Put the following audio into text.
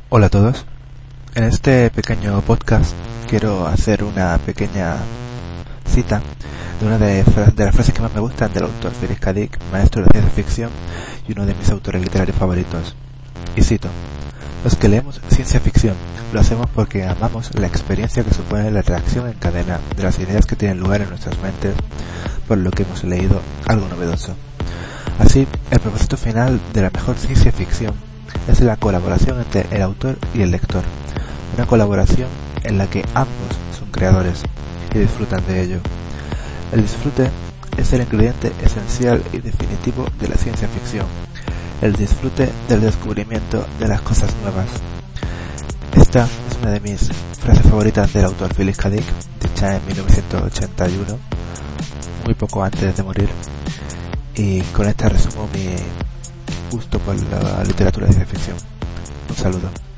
Hola a todos. En este pequeño podcast quiero hacer una pequeña cita de una de las frases que más me gustan del autor Philip K. Dick, maestro de ciencia ficción y uno de mis autores literarios favoritos. Y cito: los que leemos ciencia ficción lo hacemos porque amamos la experiencia que supone la reacción en cadena de las ideas que tienen lugar en nuestras mentes por lo que hemos leído algo novedoso. Así, el propósito final de la mejor ciencia ficción es la colaboración entre el autor y el lector, una colaboración en la que ambos son creadores y disfrutan de ello. El disfrute es el ingrediente esencial y definitivo de la ciencia ficción, el disfrute del descubrimiento de las cosas nuevas. Esta es una de mis frases favoritas del autor Philip K. Dick, dicha en 1981, muy poco antes de morir, y con esta resumo mi gusto por la literatura de ciencia ficción. Un saludo.